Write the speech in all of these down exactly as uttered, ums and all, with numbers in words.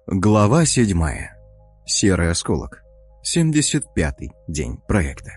Глава седьмая. Серый осколок. семьдесят пятый день проекта.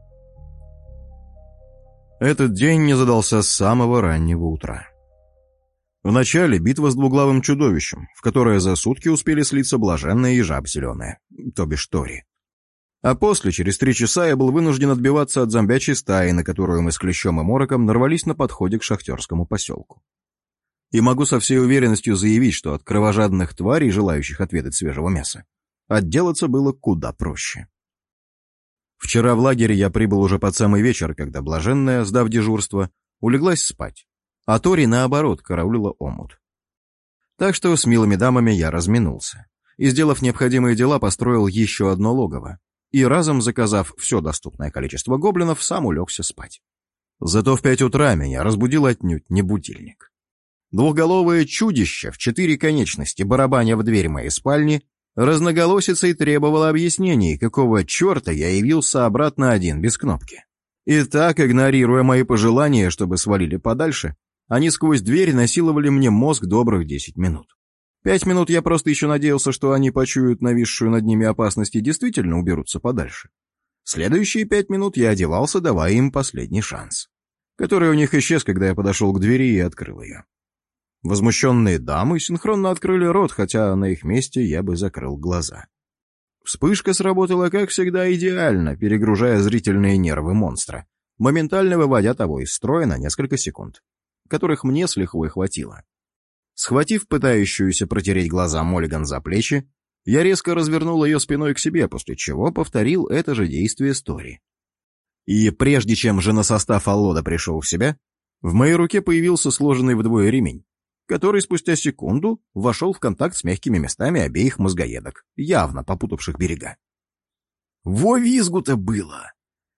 Этот день не задался с самого раннего утра. Вначале битва с двуглавым чудовищем, в которое за сутки успели слиться блаженная и жаб зеленая, то бишь Тори. А после, через три часа, я был вынужден отбиваться от зомбячей стаи, на которую мы с Клещом и Мороком нарвались на подходе к шахтерскому поселку. И могу со всей уверенностью заявить, что от кровожадных тварей, желающих отведать свежего мяса, отделаться было куда проще. Вчера в лагере я прибыл уже под самый вечер, когда блаженная, сдав дежурство, улеглась спать, а Тори, наоборот, караулила омут. Так что с милыми дамами я разминулся и, сделав необходимые дела, построил еще одно логово и, разом заказав все доступное количество гоблинов, сам улегся спать. Зато в пять утра меня разбудил отнюдь не будильник. Двухголовое чудище в четыре конечности, барабаня в дверь моей спальни, разноголосицей требовало объяснений, какого черта я явился обратно один, без кнопки. И так, игнорируя мои пожелания, чтобы свалили подальше, они сквозь дверь насиловали мне мозг добрых десять минут. Пять минут я просто еще надеялся, что они почуют нависшую над ними опасность и действительно уберутся подальше. Следующие пять минут я одевался, давая им последний шанс, который у них исчез, когда я подошел к двери и открыл ее. Возмущенные дамы синхронно открыли рот, хотя на их месте я бы закрыл глаза. Вспышка сработала, как всегда, идеально, перегружая зрительные нервы монстра, моментально выводя того из строя на несколько секунд, которых мне с лихвой хватило. Схватив пытающуюся протереть глаза Моллиган за плечи, я резко развернул ее спиной к себе, после чего повторил это же действие с Тори. И прежде чем женосостав Аллода пришел в себя, в моей руке появился сложенный вдвое ремень, который спустя секунду вошел в контакт с мягкими местами обеих мозгоедок, явно попутавших берега. Во визгу-то было!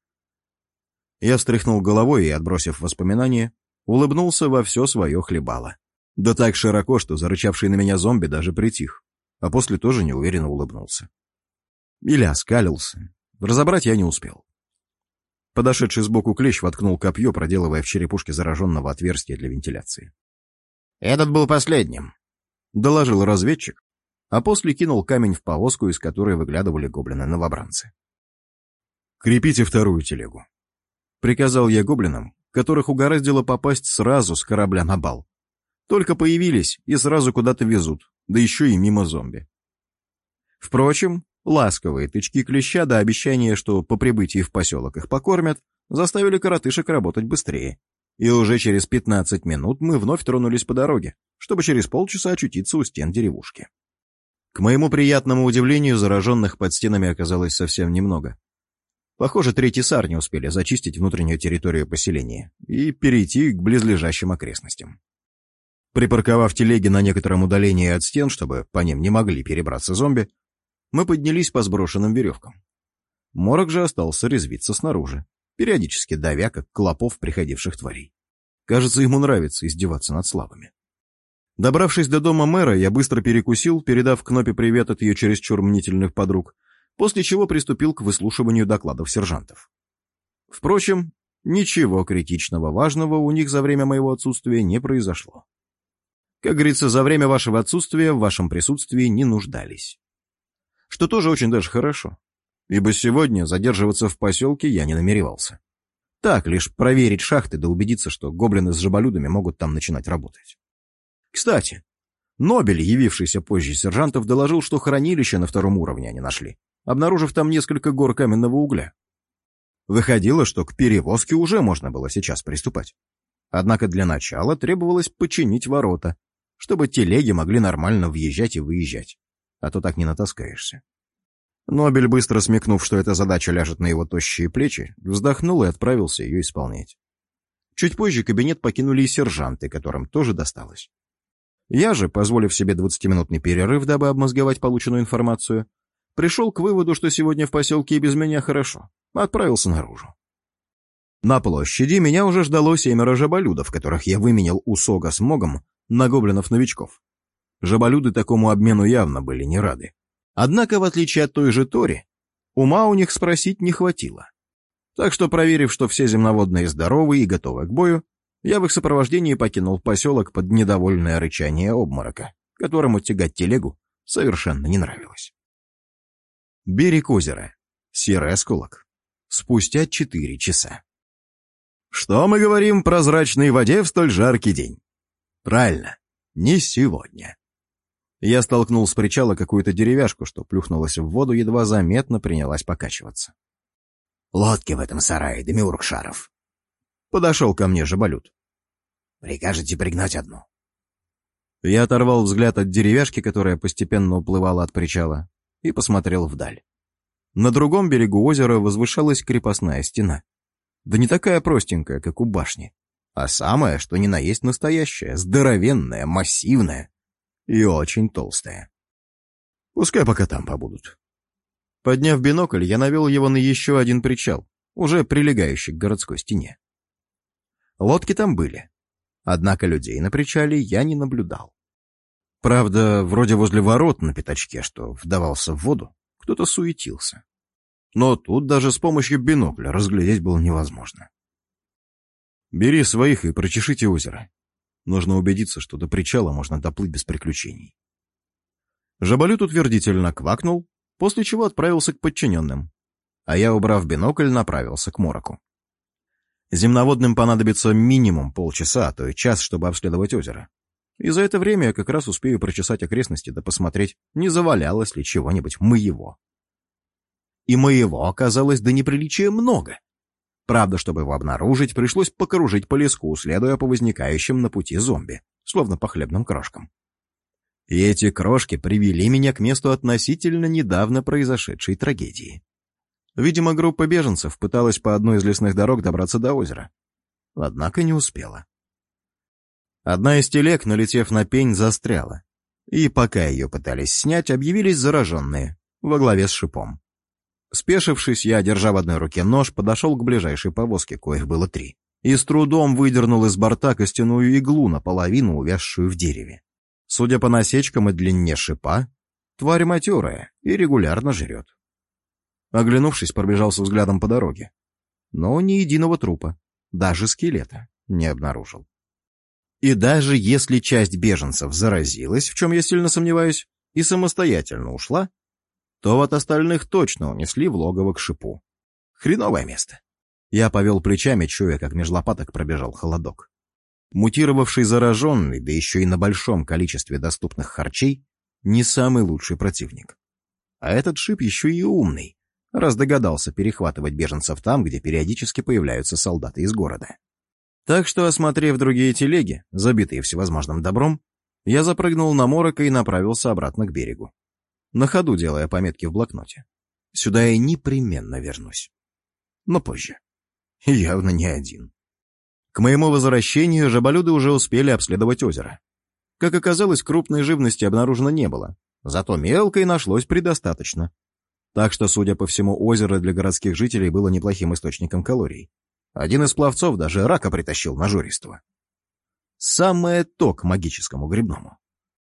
Я встряхнул головой и, отбросив воспоминания, улыбнулся во все свое хлебало. Да так широко, что зарычавший на меня зомби даже притих, а после тоже неуверенно улыбнулся. Или оскалился. Разобрать я не успел. Подошедший сбоку клещ воткнул копье, проделывая в черепушке зараженного отверстие для вентиляции. «Этот был последним», — доложил разведчик, а после кинул камень в повозку, из которой выглядывали гоблины-новобранцы. «Крепите вторую телегу», — приказал я гоблинам, которых угораздило попасть сразу с корабля на бал. Только появились и сразу куда-то везут, да еще и мимо зомби. Впрочем, ласковые тычки клеща до обещания, что по прибытии в поселок их покормят, заставили коротышек работать быстрее. И уже через пятнадцать минут мы вновь тронулись по дороге, чтобы через полчаса очутиться у стен деревушки. К моему приятному удивлению, зараженных под стенами оказалось совсем немного. Похоже, третий сар не успели зачистить внутреннюю территорию поселения и перейти к близлежащим окрестностям. Припарковав телеги на некотором удалении от стен, чтобы по ним не могли перебраться зомби, мы поднялись по сброшенным веревкам. Морок же остался резвиться снаружи, периодически давя, как клопов приходивших тварей. Кажется, ему нравится издеваться над слабыми. Добравшись до дома мэра, я быстро перекусил, передав Кнопе привет от ее чересчур мнительных подруг, после чего приступил к выслушиванию докладов сержантов. Впрочем, ничего критичного важного у них за время моего отсутствия не произошло. Как говорится, за время вашего отсутствия в вашем присутствии не нуждались. Что тоже очень даже хорошо. Ибо сегодня задерживаться в поселке я не намеревался. Так, лишь проверить шахты да убедиться, что гоблины с жаболюдами могут там начинать работать. Кстати, Нобель, явившийся позже сержантов, доложил, что хранилище на втором уровне они нашли, обнаружив там несколько гор каменного угля. Выходило, что к перевозке уже можно было сейчас приступать. Однако для начала требовалось починить ворота, чтобы телеги могли нормально въезжать и выезжать, а то так не натаскаешься. Нобель, быстро смекнув, что эта задача ляжет на его тощие плечи, вздохнул и отправился ее исполнять. Чуть позже кабинет покинули и сержанты, которым тоже досталось. Я же, позволив себе двадцатиминутный перерыв, дабы обмозговать полученную информацию, пришел к выводу, что сегодня в поселке и без меня хорошо, отправился наружу. На площади меня уже ждало семеро жаболюдов, которых я выменял у Сога с Могом на гоблинов-новичков. Жаболюды такому обмену явно были не рады. Однако, в отличие от той же Тори, ума у них спросить не хватило. Так что, проверив, что все земноводные здоровы и готовы к бою, я в их сопровождении покинул поселок под недовольное рычание обморока, которому тягать телегу совершенно не нравилось. Берег озера. Серый осколок. Спустя четыре часа. Что мы говорим про прозрачной воде в столь жаркий день? Правильно, не сегодня. Я столкнул с причала какую-то деревяшку, что плюхнулась в воду, едва заметно принялась покачиваться. «Лодки в этом сарае, Демиург Шаров». Подошел ко мне жаболют. «Прикажете пригнать одну?» Я оторвал взгляд от деревяшки, которая постепенно уплывала от причала, и посмотрел вдаль. На другом берегу озера возвышалась крепостная стена. Да не такая простенькая, как у башни, а самая, что ни на есть настоящая, здоровенная, массивная и очень толстая. Пускай пока там побудут. Подняв бинокль, я навел его на еще один причал, уже прилегающий к городской стене. Лодки там были, однако людей на причале я не наблюдал. Правда, вроде возле ворот на пятачке, что вдавался в воду, кто-то суетился. Но тут даже с помощью бинокля разглядеть было невозможно. «Бери своих и прочешите озеро. Нужно убедиться, что до причала можно доплыть без приключений». Жаболют утвердительно квакнул, после чего отправился к подчиненным, а я, убрав бинокль, направился к мороку. Земноводным понадобится минимум полчаса, а то и час, чтобы обследовать озеро. И за это время я как раз успею прочесать окрестности да посмотреть, не завалялось ли чего-нибудь моего. И моего оказалось до неприличия много. Правда, чтобы его обнаружить, пришлось покружить по леску, следуя по возникающим на пути зомби, словно по хлебным крошкам. И эти крошки привели меня к месту относительно недавно произошедшей трагедии. Видимо, группа беженцев пыталась по одной из лесных дорог добраться до озера. Однако не успела. Одна из телег, налетев на пень, застряла. И пока ее пытались снять, объявились зараженные, во главе с шипом. Спешившись, я, держа в одной руке нож, подошел к ближайшей повозке, коих было три, и с трудом выдернул из борта костяную иглу, наполовину увязшую в дереве. Судя по насечкам и длине шипа, тварь матерая и регулярно жрет. Оглянувшись, пробежался взглядом по дороге. Но ни единого трупа, даже скелета, не обнаружил. И даже если часть беженцев заразилась, в чем я сильно сомневаюсь, и самостоятельно ушла, то вот остальных точно унесли в логово к шипу. Хреновое место. Я повел плечами, чуя, как меж лопаток пробежал холодок. Мутировавший зараженный, да еще и на большом количестве доступных харчей, не самый лучший противник. А этот шип еще и умный, раз догадался перехватывать беженцев там, где периодически появляются солдаты из города. Так что, осмотрев другие телеги, забитые всевозможным добром, я запрыгнул на морока и направился обратно к берегу, на ходу делая пометки в блокноте. Сюда я непременно вернусь. Но позже. Явно не один. К моему возвращению жаболюды уже успели обследовать озеро. Как оказалось, крупной живности обнаружено не было, зато мелкой нашлось предостаточно. Так что, судя по всему, озеро для городских жителей было неплохим источником калорий. Один из пловцов даже рака притащил нажористого. Самое то к магическому грибному.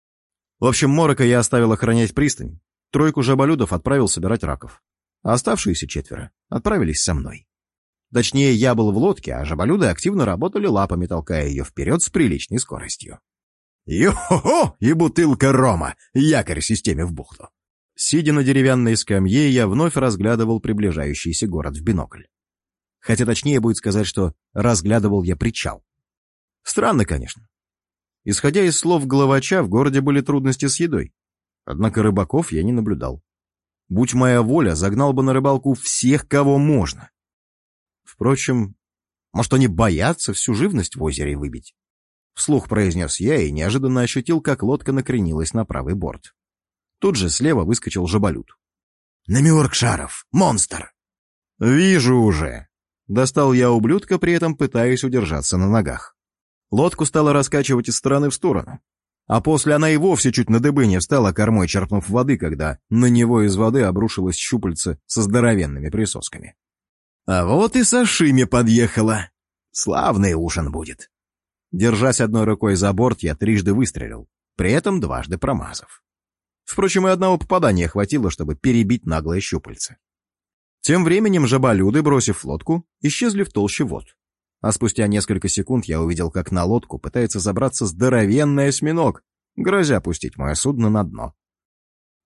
В общем, морока я оставил охранять пристань, тройку жаболюдов отправил собирать раков, а оставшиеся четверо отправились со мной. Точнее, я был в лодке, а жаболюды активно работали лапами, толкая ее вперед с приличной скоростью. Йо-хо-хо! И бутылка рома! Якорь системе в бухту! Сидя на деревянной скамье, я вновь разглядывал приближающийся город в бинокль. Хотя точнее будет сказать, что разглядывал я причал. Странно, конечно. Исходя из слов главача, в городе были трудности с едой. Однако рыбаков я не наблюдал. Будь моя воля, загнал бы на рыбалку всех, кого можно. Впрочем, может, они боятся всю живность в озере выбить? Вслух произнес я и неожиданно ощутил, как лодка накренилась на правый борт. Тут же слева выскочил жаболют. «Демиург Шаров! Монстр!» «Вижу уже!» Достал я ублюдка, при этом пытаясь удержаться на ногах. Лодку стало раскачивать из стороны в сторону. А после она и вовсе чуть на дыбы не встала, кормой черпнув воды, когда на него из воды обрушилось щупальце со здоровенными присосками. А вот и сашими подъехала. Славный ужин будет. Держась одной рукой за борт, я трижды выстрелил, при этом дважды промазав. Впрочем, и одного попадания хватило, чтобы перебить наглое щупальце. Тем временем жаболюды, бросив лодку, исчезли в толще вод. А спустя несколько секунд я увидел, как на лодку пытается забраться здоровенный осьминог, грозя пустить мое судно на дно.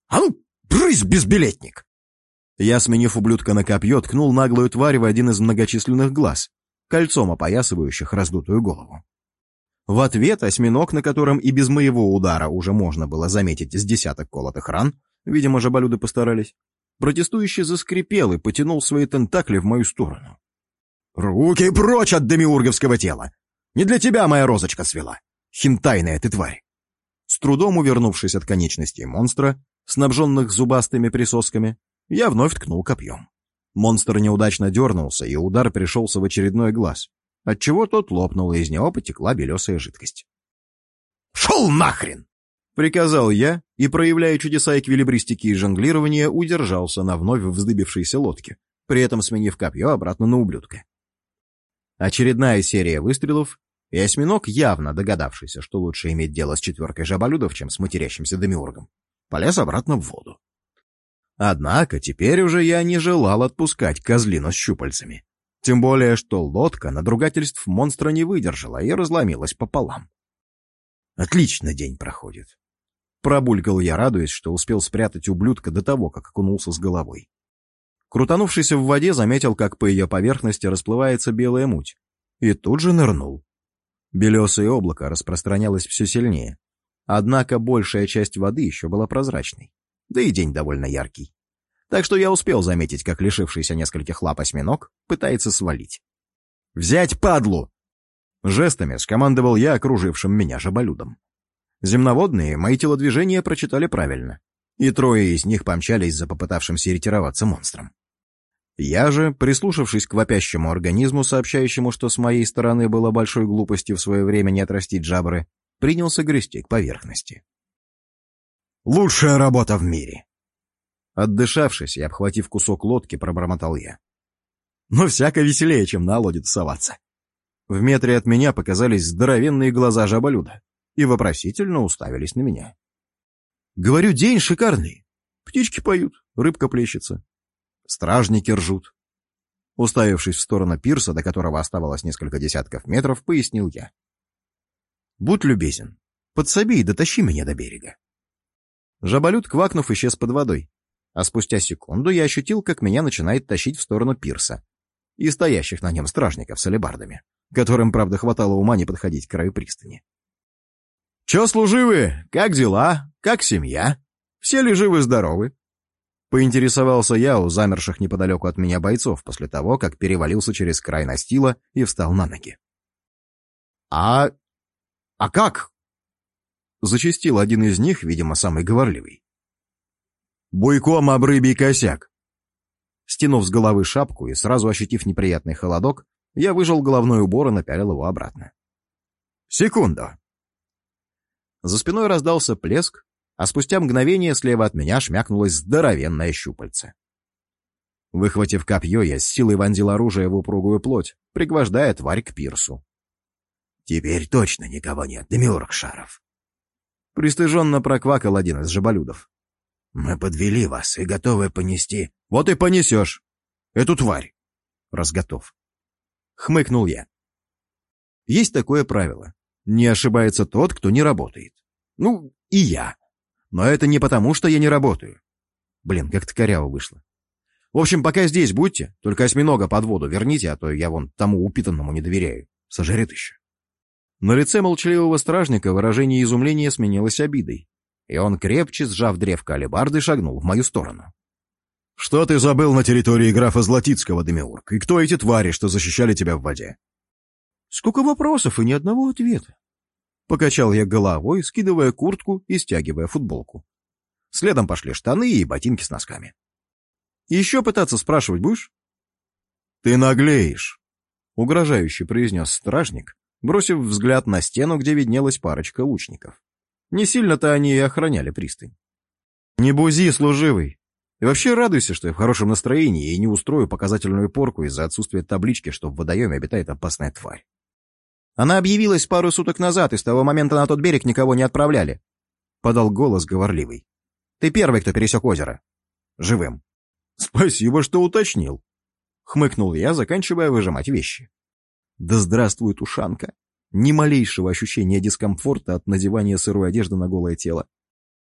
А ну, брысь, безбилетник!» Я, сменив ублюдка на копье, ткнул наглую тварь в один из многочисленных глаз, кольцом опоясывающих раздутую голову. В ответ осьминог, на котором и без моего удара уже можно было заметить с десяток колотых ран, видимо, жаболюды постарались, протестующий заскрипел и потянул свои тентакли в мою сторону. «Руки прочь от демиурговского тела! Не для тебя моя розочка свела! Хентайная ты тварь!» С трудом увернувшись от конечностей монстра, снабженных зубастыми присосками, я вновь ткнул копьем. Монстр неудачно дернулся, и удар пришелся в очередной глаз, отчего тот лопнул, и из него потекла белесая жидкость. «Шел нахрен!» — приказал я, и, проявляя чудеса эквилибристики и жонглирования, удержался на вновь вздыбившейся лодке, при этом сменив копье обратно на ублюдка. Очередная серия выстрелов, и осьминог, явно догадавшийся, что лучше иметь дело с четверкой жаболюдов, чем с матерящимся демиургом, полез обратно в воду. Однако теперь уже я не желал отпускать козлину с щупальцами. Тем более, что лодка надругательств монстра не выдержала и разломилась пополам. Отлично день проходит. Пробулькал я, радуясь, что успел спрятать ублюдка до того, как окунулся с головой. Крутанувшись в воде, заметил, как по ее поверхности расплывается белая муть, и тут же нырнул. Белесое облако распространялось все сильнее, однако большая часть воды еще была прозрачной, да и день довольно яркий. Так что я успел заметить, как лишившийся нескольких лап осьминог пытается свалить. «Взять падлу!» Жестами скомандовал я окружившим меня жаболюдом. Земноводные мои телодвижения прочитали правильно, и трое из них помчались за попытавшимся ретироваться монстром. Я же, прислушавшись к вопящему организму, сообщающему, что с моей стороны было большой глупостью в свое время не отрастить жабры, принялся грести к поверхности. «Лучшая работа в мире!» Отдышавшись и обхватив кусок лодки, пробормотал я. «Но всяко веселее, чем на лоде тусоваться». В метре от меня показались здоровенные глаза жаболюда и вопросительно уставились на меня. Говорю, день шикарный. Птички поют, рыбка плещется. Стражники ржут. Уставившись в сторону пирса, до которого оставалось несколько десятков метров, пояснил я. Будь любезен, подсоби и дотащи меня до берега. Жаболюд, квакнув, исчез под водой, а спустя секунду я ощутил, как меня начинает тащить в сторону пирса и стоящих на нем стражников с алебардами, которым, правда, хватало ума не подходить к краю пристани. «Чё, служивые, как дела? Как семья? Все ли живы-здоровы?» Поинтересовался я у замерших неподалеку от меня бойцов после того, как перевалился через край настила и встал на ноги. «А... а как?» Зачастил один из них, видимо, самый говорливый. «Буйком об рыбий косяк». Стянув с головы шапку и сразу ощутив неприятный холодок, я выжал головной убор и напялил его обратно. «Секунду». За спиной раздался плеск, а спустя мгновение слева от меня шмякнулось здоровенное щупальце. Выхватив копье, я с силой вонзил оружие в упругую плоть, пригвождая тварь к пирсу. «Теперь точно никого нет, демиург Шаров». Пристыженно проквакал один из жаболюдов. «Мы подвели вас и готовы понести...» «Вот и понесешь! Эту тварь!» «Разготов!» Хмыкнул я. Есть такое правило. Не ошибается тот, кто не работает. Ну, и я. Но это не потому, что я не работаю. Блин, как-то коряво вышло. В общем, пока здесь будьте, только осьминога под воду верните, а то я вон тому упитанному не доверяю. Сожрет еще. На лице молчаливого стражника выражение изумления сменилось обидой, и он, крепче сжав древко алебарды, шагнул в мою сторону. «Что ты забыл на территории графа Златицкого, демиург? И кто эти твари, что защищали тебя в воде?» «Сколько вопросов и ни одного ответа!» Покачал я головой, скидывая куртку и стягивая футболку. Следом пошли штаны и ботинки с носками. «Еще пытаться спрашивать будешь?» «Ты наглеешь!» — угрожающе произнес стражник, бросив взгляд на стену, где виднелась парочка лучников. Не сильно-то они и охраняли пристань. «Не бузи, служивый! И вообще радуйся, что я в хорошем настроении и не устрою показательную порку из-за отсутствия таблички, что в водоеме обитает опасная тварь. Она объявилась пару суток назад, и с того момента на тот берег никого не отправляли», — подал голос говорливый. «Ты первый, кто пересек озеро. Живым». «Спасибо, что уточнил», — хмыкнул я, заканчивая выжимать вещи. «Да здравствует ушанка! Ни малейшего ощущения дискомфорта от надевания сырой одежды на голое тело.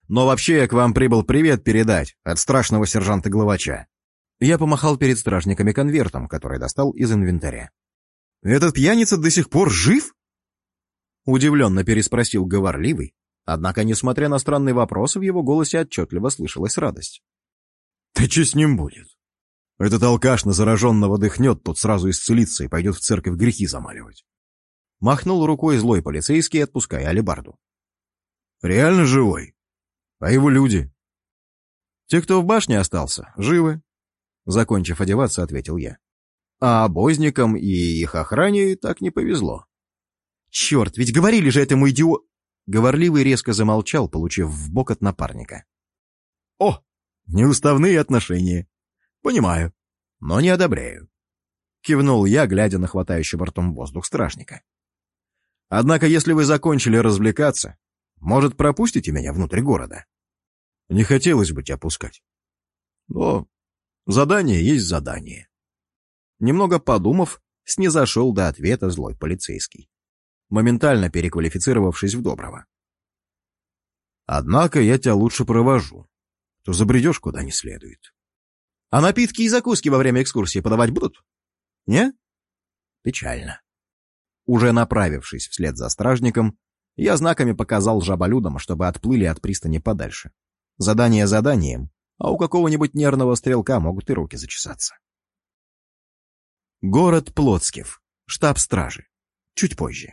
Но вообще я к вам прибыл привет передать от страшного сержанта-главача». Я помахал перед стражниками конвертом, который достал из инвентаря. «Этот пьяница до сих пор жив?» Удивленно переспросил говорливый, однако, несмотря на странный вопрос, в его голосе отчетливо слышалась радость. «Да что с ним будет? Этот алкаш на зараженного дыхнет, тот сразу исцелится и пойдет в церковь грехи замаливать». Махнул рукой злой полицейский, отпуская алебарду. «Реально живой? А его люди?» «Те, кто в башне остался, живы», — закончив одеваться, ответил я. «А обозникам и их охране так не повезло». «Черт, ведь говорили же этому идио...» Говорливый резко замолчал, получив в бок от напарника. «О, неуставные отношения. Понимаю, но не одобряю», — кивнул я, глядя на хватающего ртом воздух стражника. «Однако, если вы закончили развлекаться, может, пропустите меня внутрь города?» «Не хотелось бы тебя пускать. Но задание есть задание». Немного подумав, снизошел до ответа злой полицейский, моментально переквалифицировавшись в доброго. «Однако я тебя лучше провожу, то забредешь куда не следует». «А напитки и закуски во время экскурсии подавать будут? Не?» «Печально». Уже направившись вслед за стражником, я знаками показал жаболюдам, чтобы отплыли от пристани подальше. Задание заданием, а у какого-нибудь нервного стрелка могут и руки зачесаться. Город Плотскев, штаб стражи. Чуть позже.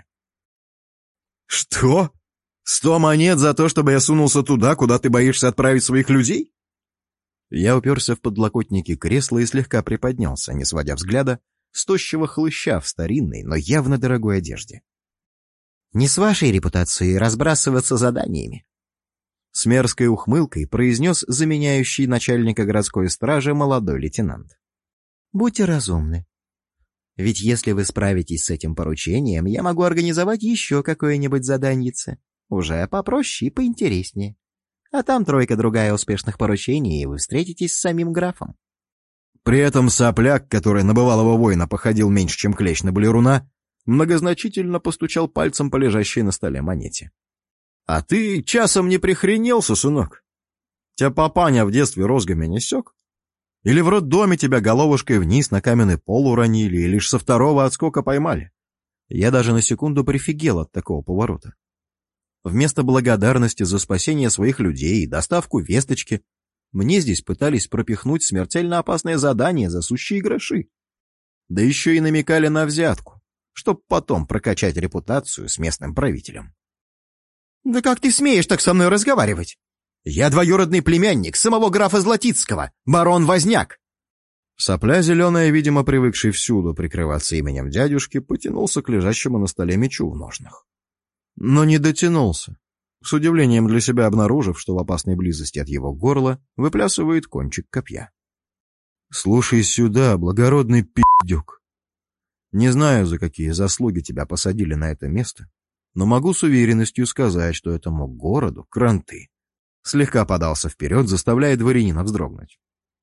«Что? Сто монет за то, чтобы я сунулся туда, куда ты боишься отправить своих людей?» Я уперся в подлокотники кресла и слегка приподнялся, не сводя взгляда с тощего хлыща в старинной, но явно дорогой одежде. «Не с вашей репутацией разбрасываться заданиями», — с мерзкой ухмылкой произнес заменяющий начальника городской стражи молодой лейтенант. «Будьте разумны. Ведь если вы справитесь с этим поручением, я могу организовать еще какое-нибудь заданьице, уже попроще и поинтереснее. А там тройка-другая успешных поручений, и вы встретитесь с самим графом». При этом сопляк, который на бывалого воина походил меньше, чем клещ на балеруна, многозначительно постучал пальцем по лежащей на столе монете. «А ты часом не прихренелся, сынок? Тебя папаня в детстве розгами не сёк? Или в роддоме тебя головушкой вниз на каменный пол уронили, и лишь со второго отскока поймали?» Я даже на секунду прифигел от такого поворота. Вместо благодарности за спасение своих людей и доставку весточки мне здесь пытались пропихнуть смертельно опасное задание за сущие гроши. Да еще и намекали на взятку, чтоб потом прокачать репутацию с местным правителем. «Да как ты смеешь так со мной разговаривать? Я двоюродный племянник самого графа Златицкого, барон Возняк!» Сопля зеленая, видимо, привыкший всюду прикрываться именем дядюшки, потянулся к лежащему на столе мечу в ножнах. Но не дотянулся, с удивлением для себя обнаружив, что в опасной близости от его горла выплясывает кончик копья. «Слушай сюда, благородный пи***дюк. Не знаю, за какие заслуги тебя посадили на это место, но могу с уверенностью сказать, что этому городу кранты». Слегка подался вперед, заставляя дворянина вздрогнуть.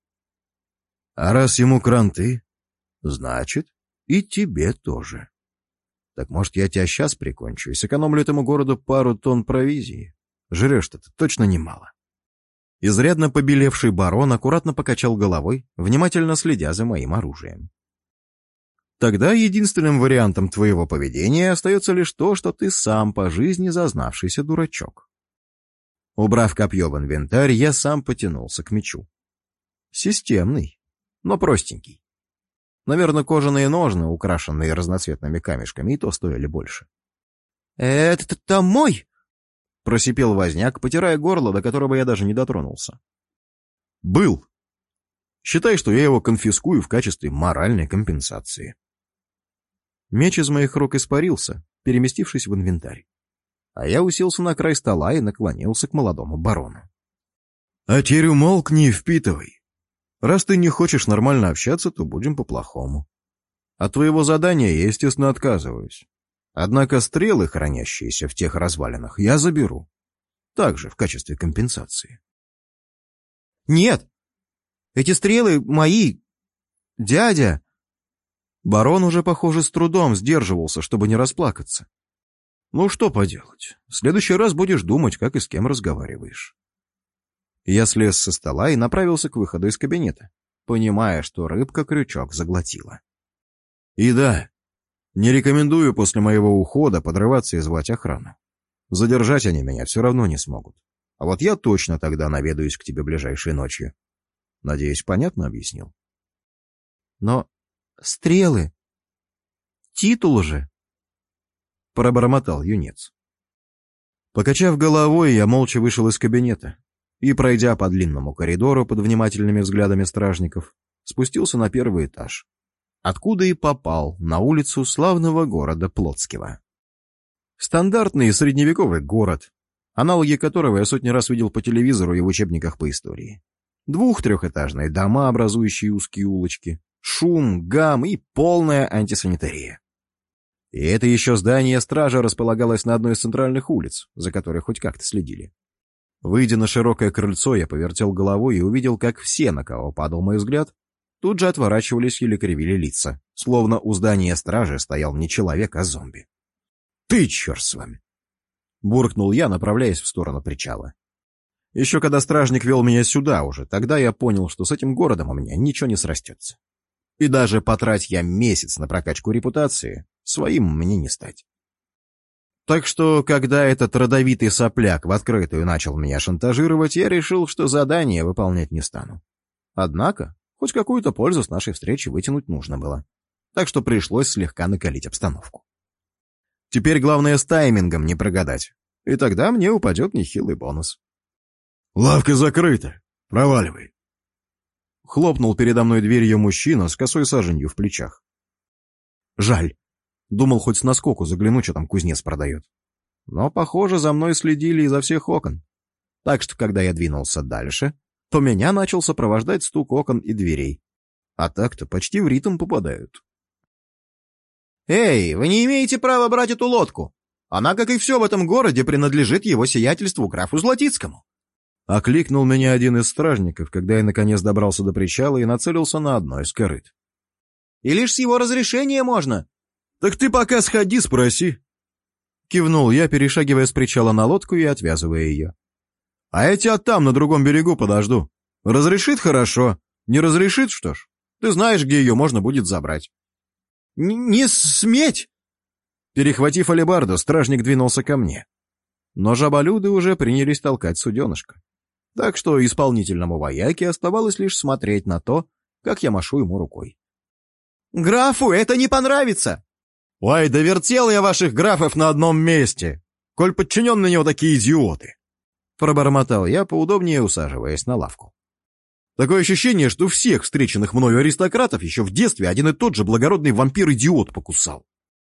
«А раз ему кранты, значит, и тебе тоже. Так может, я тебя сейчас прикончу и сэкономлю этому городу пару тонн провизии? Жрешь-то ты точно немало». Изрядно побелевший барон аккуратно покачал головой, внимательно следя за моим оружием. «Тогда единственным вариантом твоего поведения остается лишь то, что ты сам по жизни зазнавшийся дурачок». Убрав копье в инвентарь, я сам потянулся к мечу. Системный, но простенький. Наверное, кожаные ножны, украшенные разноцветными камешками, и то стоили больше. «Это-то мой!» — просипел Возняк, потирая горло, до которого я даже не дотронулся. «Был. Считай, что я его конфискую в качестве моральной компенсации». Меч из моих рук испарился, переместившись в инвентарь. А я уселся на край стола и наклонился к молодому барону. «А теперь умолкни и впитывай. Раз ты не хочешь нормально общаться, то будем по-плохому. От твоего задания я, естественно, отказываюсь. Однако стрелы, хранящиеся в тех развалинах, я заберу. Также в качестве компенсации». «Нет! Эти стрелы мои! Дядя!» Барон уже, похоже, с трудом сдерживался, чтобы не расплакаться. «Ну что поделать, в следующий раз будешь думать, как и с кем разговариваешь. Я слез со стола и направился к выходу из кабинета, понимая, что рыбка крючок заглотила. И да, не рекомендую после моего ухода подрываться и звать охрану. Задержать они меня все равно не смогут. А вот я точно тогда наведаюсь к тебе ближайшей ночью. Надеюсь, понятно объяснил? Но стрелы... Титул же... Пробормотал юнец. Покачав головой, я молча вышел из кабинета и, пройдя по длинному коридору под внимательными взглядами стражников, спустился на первый этаж, откуда и попал на улицу славного города Плотского. Стандартный средневековый город, аналоги которого я сотни раз видел по телевизору и в учебниках по истории. Двух-трехэтажные дома, образующие узкие улочки, шум, гам и полная антисанитария. И это еще здание стражи располагалось на одной из центральных улиц, за которой хоть как-то следили. Выйдя на широкое крыльцо, я повертел головой и увидел, как все, на кого падал мой взгляд, тут же отворачивались или кривили лица, словно у здания стражи стоял не человек, а зомби. «Ты, черт с вами!» — буркнул я, направляясь в сторону причала. Еще когда стражник вел меня сюда уже, тогда я понял, что с этим городом у меня ничего не срастется. И даже потратить я месяц на прокачку репутации, своим мне не стать. Так что, когда этот родовитый сопляк в открытую начал меня шантажировать, я решил, что задание выполнять не стану. Однако, хоть какую-то пользу с нашей встречи вытянуть нужно было. Так что пришлось слегка накалить обстановку. Теперь главное с таймингом не прогадать, и тогда мне упадет нехилый бонус. «Лавка закрыта, проваливай!» Хлопнул передо мной дверью мужчина с косой саженью в плечах. Жаль. Думал, хоть с наскоку загляну, что там кузнец продает. Но, похоже, за мной следили изо всех окон. Так что, когда я двинулся дальше, то меня начал сопровождать стук окон и дверей. А так-то почти в ритм попадают. «Эй, вы не имеете права брать эту лодку! Она, как и все в этом городе, принадлежит его сиятельству графу Златицкому!» Окликнул меня один из стражников, когда я наконец добрался до причала и нацелился на одно из корыт. «И лишь с его разрешения можно!» «Так ты пока сходи, спроси!» Кивнул я, перешагивая с причала на лодку и отвязывая ее. «А я тебя там, на другом берегу, подожду. Разрешит — хорошо. Не разрешит — что ж, ты знаешь, где ее можно будет забрать». «Не сметь!» Перехватив алебарду, стражник двинулся ко мне. Но жаболюды уже принялись толкать суденышко. Так что исполнительному вояке оставалось лишь смотреть на то, как я машу ему рукой. «Графу это не понравится!» «Ой, да вертел я ваших графов на одном месте, коль подчиненные него такие идиоты!» Пробормотал я, поудобнее усаживаясь на лавку. Такое ощущение, что всех встреченных мною аристократов еще в детстве один и тот же благородный вампир-идиот покусал.